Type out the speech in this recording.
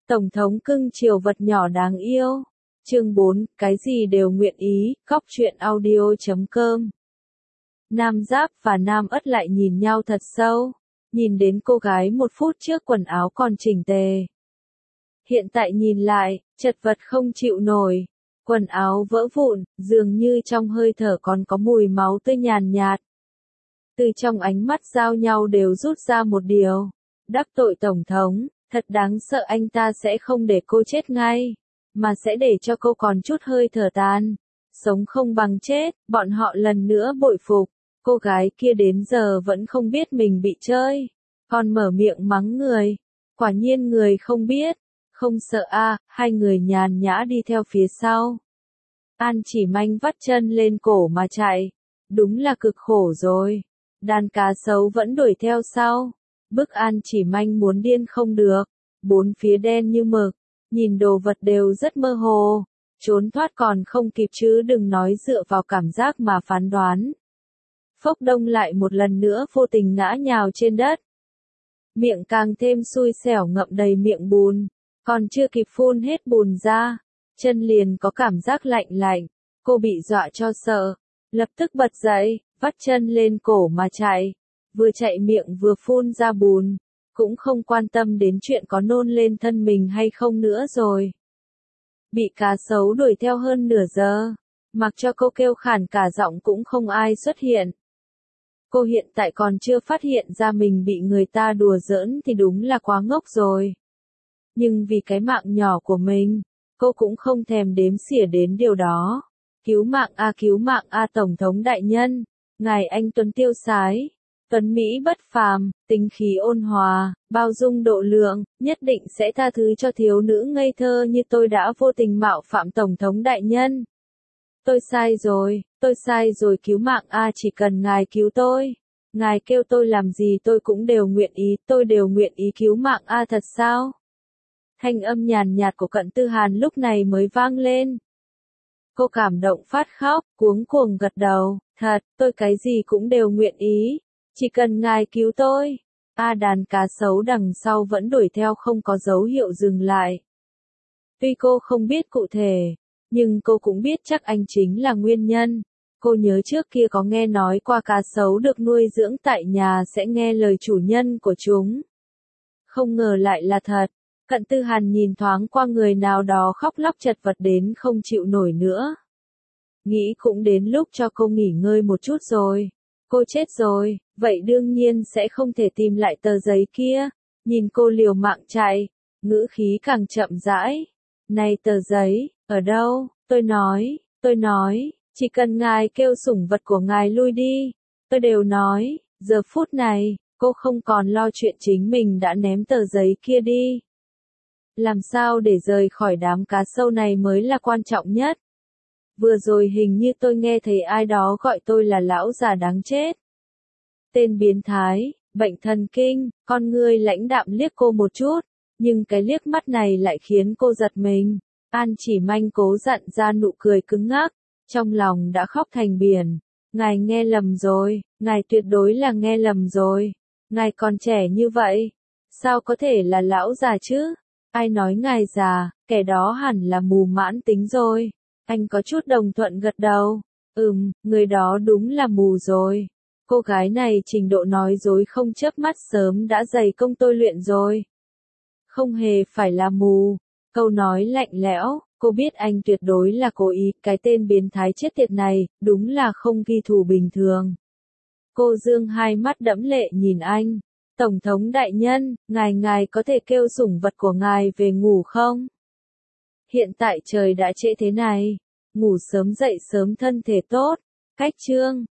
Tổng thống cưng chiều vật nhỏ đáng yêu. Chương 4, cái gì đều nguyện ý, Góc truyện audio.com. Nam Giáp và Nam Ất lại nhìn nhau thật sâu, nhìn đến cô gái 1 phút trước quần áo còn chỉnh tề. Hiện tại nhìn lại, chật vật không chịu nổi, quần áo vỡ vụn, dường như trong hơi thở còn có mùi máu tươi nhàn nhạt. Từ trong ánh mắt giao nhau đều rút ra một điều, đắc tội Tổng thống, thật đáng sợ, anh ta sẽ không để cô chết ngay, mà sẽ để cho cô còn chút hơi thở tàn, sống không bằng chết. Bọn họ lần nữa bội phục, cô gái kia đến giờ vẫn không biết mình bị chơi, còn mở miệng mắng người, quả nhiên người không biết, không sợ a. Hai người nhàn nhã đi theo phía sau. An Chỉ Manh vắt chân lên cổ mà chạy, đúng là cực khổ rồi. Đàn cá sấu vẫn đuổi theo sau, bức An Chỉ Manh muốn điên không được, bốn phía đen như mực, nhìn đồ vật đều rất mơ hồ, trốn thoát còn không kịp chứ đừng nói dựa vào cảm giác mà phán đoán. Phốc Đông lại một lần nữa vô tình ngã nhào trên đất. Miệng càng thêm xui xẻo ngậm đầy miệng bùn, còn chưa kịp phun hết bùn ra, chân liền có cảm giác lạnh lạnh, cô bị dọa cho sợ, lập tức bật dậy, vắt chân lên cổ mà chạy, vừa chạy miệng vừa phun ra bùn, cũng không quan tâm đến chuyện có nôn lên thân mình hay không nữa rồi. Bị cá sấu đuổi theo hơn nửa giờ, mặc cho cô kêu khản cả giọng cũng không ai xuất hiện. Cô hiện tại còn chưa phát hiện ra mình bị người ta đùa giỡn thì đúng là quá ngốc rồi. Nhưng vì cái mạng nhỏ của mình, cô cũng không thèm đếm xỉa đến điều đó. Cứu mạng a Tổng thống đại nhân, ngài anh tuấn tiêu sái, tuấn Mỹ bất phàm, tính khí ôn hòa, bao dung độ lượng, nhất định sẽ tha thứ cho thiếu nữ ngây thơ như tôi đã vô tình mạo phạm Tổng thống đại nhân. Tôi sai rồi cứu mạng a, chỉ cần ngài cứu tôi, ngài kêu tôi làm gì tôi cũng đều nguyện ý, tôi đều nguyện ý cứu mạng a. Thật sao? Thanh âm nhàn nhạt của Cận Tư Hàn lúc này mới vang lên. Cô cảm động phát khóc, cuống cuồng gật đầu, thật, tôi cái gì cũng đều nguyện ý, chỉ cần ngài cứu tôi. Đàn cá sấu đằng sau vẫn đuổi theo không có dấu hiệu dừng lại. Tuy cô không biết cụ thể, nhưng cô cũng biết chắc anh chính là nguyên nhân. Cô nhớ trước kia có nghe nói qua cá sấu được nuôi dưỡng tại nhà sẽ nghe lời chủ nhân của chúng. Không ngờ lại là thật. Cận Tư Hàn nhìn thoáng qua người nào đó khóc lóc chật vật đến không chịu nổi nữa. Nghĩ cũng đến lúc cho cô nghỉ ngơi một chút rồi. Cô chết rồi, vậy đương nhiên sẽ không thể tìm lại tờ giấy kia. Nhìn cô liều mạng chạy, ngữ khí càng chậm rãi. Này tờ giấy, ở đâu? Tôi nói, chỉ cần ngài kêu sủng vật của ngài lui đi. Tôi đều nói, giờ phút này, cô không còn lo chuyện chính mình đã ném tờ giấy kia đi. Làm sao để rời khỏi đám cá sấu này mới là quan trọng nhất. Vừa rồi hình như tôi nghe thấy ai đó gọi tôi là lão già đáng chết. Tên biến thái, bệnh thần kinh, con ngươi lãnh đạm liếc cô một chút, nhưng cái liếc mắt này lại khiến cô giật mình. An Chỉ Manh cố dặn ra nụ cười cứng ngắc, trong lòng đã khóc thành biển. Ngài nghe lầm rồi, ngài tuyệt đối là nghe lầm rồi. Ngài còn trẻ như vậy, sao có thể là lão già chứ? Ai nói ngài già, kẻ đó hẳn là mù mãn tính rồi. Anh có chút đồng thuận gật đầu. Người đó đúng là mù rồi. Cô gái này trình độ nói dối không chớp mắt sớm đã dày công tôi luyện rồi. Không hề phải là mù. Câu nói lạnh lẽo, cô biết anh tuyệt đối là cố ý, cái tên biến thái chết tiệt này, đúng là không ghi thù bình thường. Cô dương hai mắt đẫm lệ nhìn anh. Tổng thống đại nhân, ngài có thể kêu sủng vật của ngài về ngủ không? Hiện tại trời đã trễ thế này, ngủ sớm dậy sớm thân thể tốt. Cách chương